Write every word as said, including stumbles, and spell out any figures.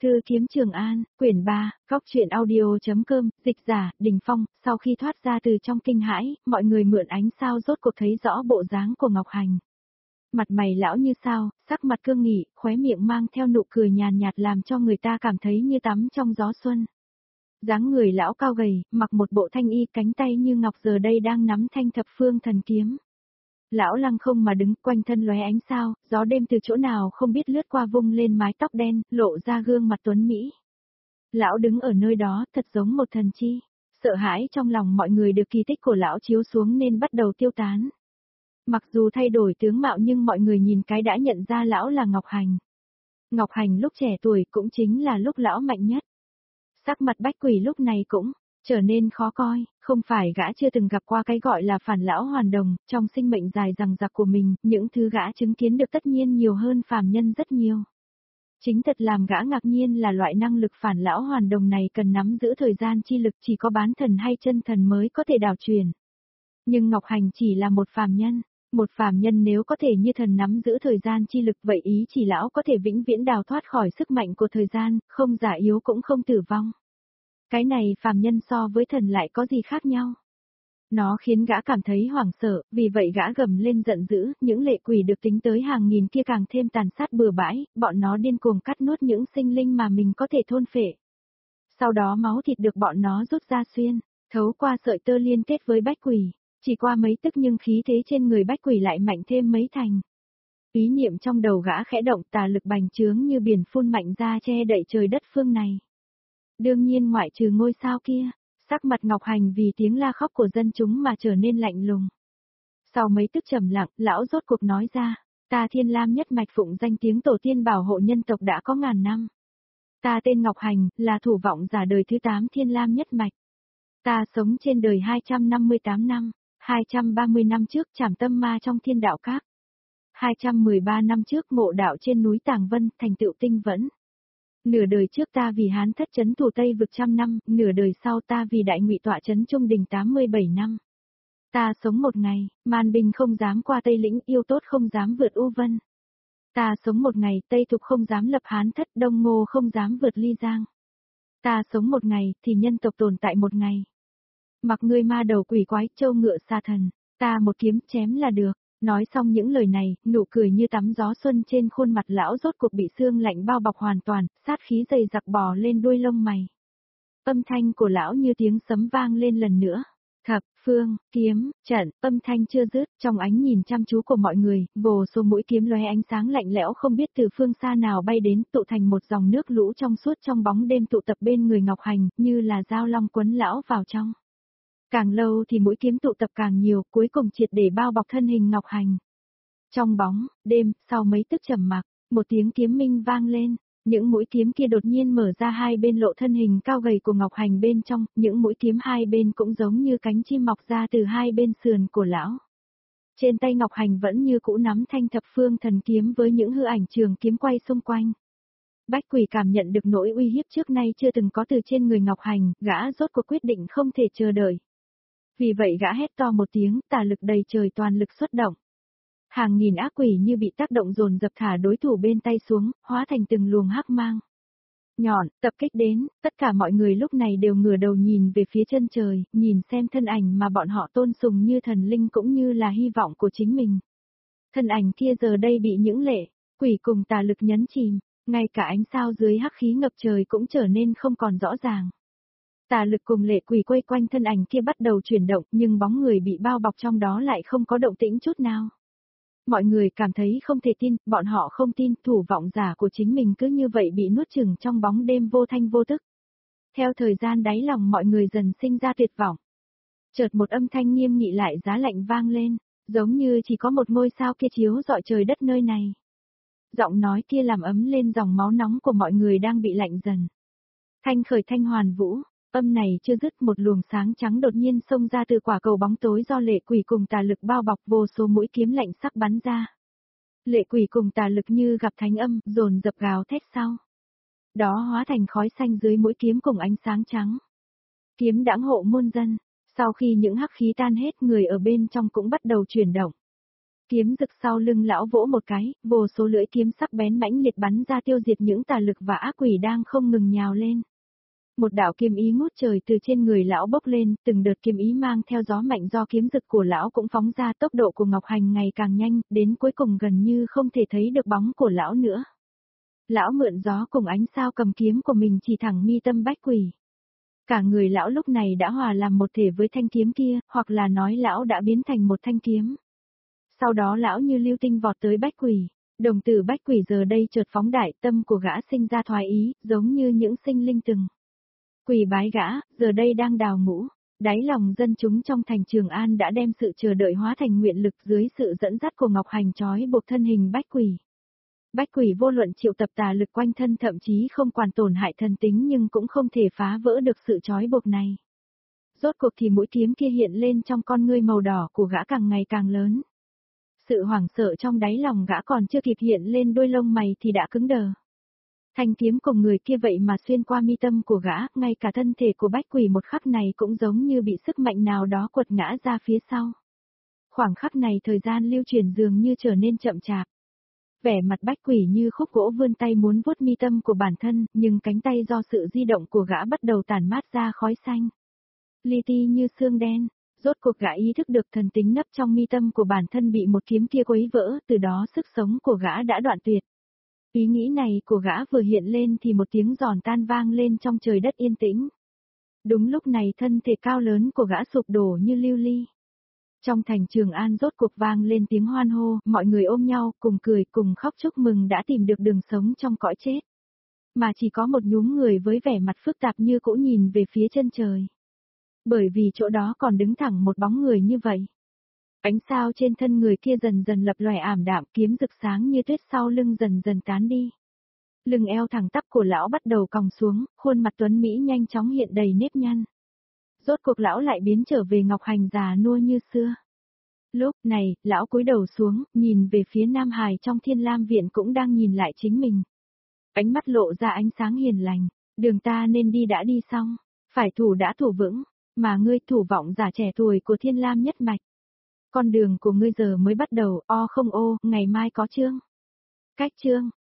Thư kiếm Trường An, quyển ba, góc truyện audio.com, dịch giả, Đình Phong. Sau khi thoát ra từ trong kinh hãi, mọi người mượn ánh sao rốt cuộc thấy rõ bộ dáng của Ngọc Hành. Mặt mày lão như sao, sắc mặt cương nghị, khóe miệng mang theo nụ cười nhàn nhạt làm cho người ta cảm thấy như tắm trong gió xuân. Dáng người lão cao gầy, mặc một bộ thanh y, cánh tay như ngọc giờ đây đang nắm thanh thập phương thần kiếm. Lão lăng không mà đứng, quanh thân lóe ánh sao, gió đêm từ chỗ nào không biết lướt qua vung lên mái tóc đen, lộ ra gương mặt tuấn mỹ. Lão đứng ở nơi đó, thật giống một thần chi. Sợ hãi trong lòng mọi người được kỳ tích của lão chiếu xuống nên bắt đầu tiêu tán. Mặc dù thay đổi tướng mạo nhưng mọi người nhìn cái đã nhận ra lão là Ngọc Hành. Ngọc Hành lúc trẻ tuổi cũng chính là lúc lão mạnh nhất. Sắc mặt Bách Quỷ lúc này cũng trở nên khó coi, không phải gã chưa từng gặp qua cái gọi là phản lão hoàn đồng, trong sinh mệnh dài dằng dặc của mình, những thứ gã chứng kiến được tất nhiên nhiều hơn phàm nhân rất nhiều. Chính thật làm gã ngạc nhiên là loại năng lực phản lão hoàn đồng này cần nắm giữ thời gian chi lực, chỉ có bán thần hay chân thần mới có thể đảo truyền. Nhưng Ngọc Hành chỉ là một phàm nhân, một phàm nhân nếu có thể như thần nắm giữ thời gian chi lực, vậy ý chỉ lão có thể vĩnh viễn đào thoát khỏi sức mạnh của thời gian, không già yếu cũng không tử vong. Cái này phàm nhân so với thần lại có gì khác nhau? Nó khiến gã cảm thấy hoảng sợ, vì vậy gã gầm lên giận dữ, những lệ quỷ được tính tới hàng nghìn kia càng thêm tàn sát bừa bãi, bọn nó điên cuồng cắt nuốt những sinh linh mà mình có thể thôn phệ. Sau đó máu thịt được bọn nó rút ra xuyên, thấu qua sợi tơ liên kết với bách quỷ, chỉ qua mấy tức nhưng khí thế trên người bách quỷ lại mạnh thêm mấy thành. Ý niệm trong đầu gã khẽ động, tà lực bành trướng như biển phun mạnh ra che đậy trời đất phương này. Đương nhiên ngoại trừ ngôi sao kia, sắc mặt Ngọc Hành vì tiếng la khóc của dân chúng mà trở nên lạnh lùng. Sau mấy tức trầm lặng, lão rốt cuộc nói ra, ta Thiên Lam nhất mạch phụng danh tiếng tổ tiên bảo hộ nhân tộc đã có ngàn năm. Ta tên Ngọc Hành, là thủ vọng giả đời thứ tám Thiên Lam nhất mạch. Ta sống trên đời hai trăm năm mươi tám năm, hai trăm ba mươi năm trước trảm tâm ma trong thiên đạo các. hai trăm mười ba năm trước ngộ đạo trên núi Tàng Vân, thành tựu tinh vẫn. Nửa đời trước ta vì Hán thất trấn thủ Tây vực trăm năm, nửa đời sau ta vì Đại Ngụy tọa trấn Trung Đình tám mươi bảy năm. Ta sống một ngày, man binh không dám qua Tây lĩnh, yêu tốt không dám vượt U Vân. Ta sống một ngày, Tây Thục không dám lập Hán thất, Đông Ngô không dám vượt Ly Giang. Ta sống một ngày, thì nhân tộc tồn tại một ngày. Mặc ngươi ma đầu quỷ quái, châu ngựa sa thần, ta một kiếm chém là được. Nói xong những lời này, nụ cười như tắm gió xuân trên khuôn mặt lão rốt cuộc bị sương lạnh bao bọc hoàn toàn, sát khí dày dặc bò lên đuôi lông mày. Âm thanh của lão như tiếng sấm vang lên lần nữa. Thập, phương, kiếm, trận, âm thanh chưa dứt, trong ánh nhìn chăm chú của mọi người, vô số mũi kiếm lóe ánh sáng lạnh lẽo không biết từ phương xa nào bay đến, tụ thành một dòng nước lũ trong suốt trong bóng đêm tụ tập bên người Ngọc Hành, như là dao long quấn lão vào trong. Càng lâu thì mũi kiếm tụ tập càng nhiều, cuối cùng triệt để bao bọc thân hình Ngọc Hành. Trong bóng, đêm, sau mấy tức trầm mặc, một tiếng kiếm minh vang lên, những mũi kiếm kia đột nhiên mở ra hai bên lộ thân hình cao gầy của Ngọc Hành bên trong, những mũi kiếm hai bên cũng giống như cánh chim mọc ra từ hai bên sườn của lão. Trên tay Ngọc Hành vẫn như cũ nắm thanh thập phương thần kiếm với những hư ảnh trường kiếm quay xung quanh. Bách Quỷ cảm nhận được nỗi uy hiếp trước nay chưa từng có từ trên người Ngọc Hành, gã rốt cuộc quyết định không thể chờ đợi. Vì vậy gã hét to một tiếng, tà lực đầy trời toàn lực xuất động. Hàng nghìn ác quỷ như bị tác động dồn dập thả đối thủ bên tay xuống, hóa thành từng luồng hắc mang. Nhọn, tập kích đến, tất cả mọi người lúc này đều ngửa đầu nhìn về phía chân trời, nhìn xem thân ảnh mà bọn họ tôn sùng như thần linh cũng như là hy vọng của chính mình. Thân ảnh kia giờ đây bị những lệ, quỷ cùng tà lực nhấn chìm, ngay cả ánh sao dưới hắc khí ngập trời cũng trở nên không còn rõ ràng. Tà lực cùng lệ quỷ quay quanh thân ảnh kia bắt đầu chuyển động, nhưng bóng người bị bao bọc trong đó lại không có động tĩnh chút nào. Mọi người cảm thấy không thể tin, bọn họ không tin thủ vọng giả của chính mình cứ như vậy bị nuốt chửng trong bóng đêm vô thanh vô tức. Theo thời gian đáy lòng mọi người dần sinh ra tuyệt vọng. Chợt một âm thanh nghiêm nghị lại giá lạnh vang lên, giống như chỉ có một ngôi sao kia chiếu rọi trời đất nơi này. Giọng nói kia làm ấm lên dòng máu nóng của mọi người đang bị lạnh dần. Thanh khởi thanh hoàn vũ. Âm này chưa dứt, một luồng sáng trắng đột nhiên xông ra từ quả cầu bóng tối do lệ quỷ cùng tà lực bao bọc, vô số mũi kiếm lạnh sắc bắn ra. Lệ quỷ cùng tà lực như gặp thánh âm, dồn dập gào thét sau. Đó hóa thành khói xanh dưới mũi kiếm cùng ánh sáng trắng. Kiếm đãng hộ muôn dân, sau khi những hắc khí tan hết người ở bên trong cũng bắt đầu chuyển động. Kiếm rực sau lưng lão vỗ một cái, vô số lưỡi kiếm sắc bén mãnh liệt bắn ra tiêu diệt những tà lực và ác quỷ đang không ngừng nhào lên. Một đạo kiếm ý ngút trời từ trên người lão bốc lên, từng đợt kiếm ý mang theo gió mạnh do kiếm rực của lão cũng phóng ra, tốc độ của Ngọc Hành ngày càng nhanh, đến cuối cùng gần như không thể thấy được bóng của lão nữa. Lão mượn gió cùng ánh sao cầm kiếm của mình chỉ thẳng mi tâm bách quỷ. Cả người lão lúc này đã hòa làm một thể với thanh kiếm kia, hoặc là nói lão đã biến thành một thanh kiếm. Sau đó lão như lưu tinh vọt tới bách quỷ. Đồng tử bách quỷ giờ đây chợt phóng đại, tâm của gã sinh ra thoái ý, giống như những sinh linh từng quỳ bái gã, giờ đây đang đào ngũ. Đáy lòng dân chúng trong thành Trường An đã đem sự chờ đợi hóa thành nguyện lực dưới sự dẫn dắt của Ngọc Hành trói buộc thân hình bách quỷ. Bách quỷ vô luận triệu tập tà lực quanh thân, thậm chí không quản tổn hại thần tính, nhưng cũng không thể phá vỡ được sự trói buộc này. Rốt cuộc thì mũi kiếm kia hiện lên trong con ngươi màu đỏ của gã càng ngày càng lớn. Sự hoảng sợ trong đáy lòng gã còn chưa kịp hiện lên đôi lông mày thì đã cứng đờ. Thanh kiếm cùng người kia vậy mà xuyên qua mi tâm của gã, ngay cả thân thể của bách quỷ một khắc này cũng giống như bị sức mạnh nào đó quật ngã ra phía sau. Khoảng khắc này thời gian lưu chuyển dường như trở nên chậm chạp. Vẻ mặt bách quỷ như khúc gỗ vươn tay muốn vuốt mi tâm của bản thân, nhưng cánh tay do sự di động của gã bắt đầu tản mát ra khói xanh. Li ti như xương đen, rốt cuộc gã ý thức được thần tính nấp trong mi tâm của bản thân bị một kiếm kia quấy vỡ, từ đó sức sống của gã đã đoạn tuyệt. Ý nghĩ này của gã vừa hiện lên thì một tiếng giòn tan vang lên trong trời đất yên tĩnh. Đúng lúc này thân thể cao lớn của gã sụp đổ như lưu ly. Trong thành Trường An rốt cuộc vang lên tiếng hoan hô, mọi người ôm nhau, cùng cười, cùng khóc chúc mừng đã tìm được đường sống trong cõi chết. Mà chỉ có một nhúm người với vẻ mặt phức tạp như cũ nhìn về phía chân trời. Bởi vì chỗ đó còn đứng thẳng một bóng người như vậy. Ánh sao trên thân người kia dần dần lập lòe ảm đạm, kiếm rực sáng như tuyết sau lưng dần dần tán đi. Lưng eo thẳng tắp của lão bắt đầu còng xuống, khuôn mặt tuấn mỹ nhanh chóng hiện đầy nếp nhăn. Rốt cuộc lão lại biến trở về Ngọc Hành già nua như xưa. Lúc này, lão cúi đầu xuống, nhìn về phía Nam Hải trong Thiên Lam Viện cũng đang nhìn lại chính mình. Ánh mắt lộ ra ánh sáng hiền lành, đường ta nên đi đã đi xong, phải thủ đã thủ vững, mà ngươi thủ vọng giả trẻ tuổi của Thiên Lam nhất mạch. Con đường của ngươi giờ mới bắt đầu, o không ô, ngày mai có chương. Cách chương.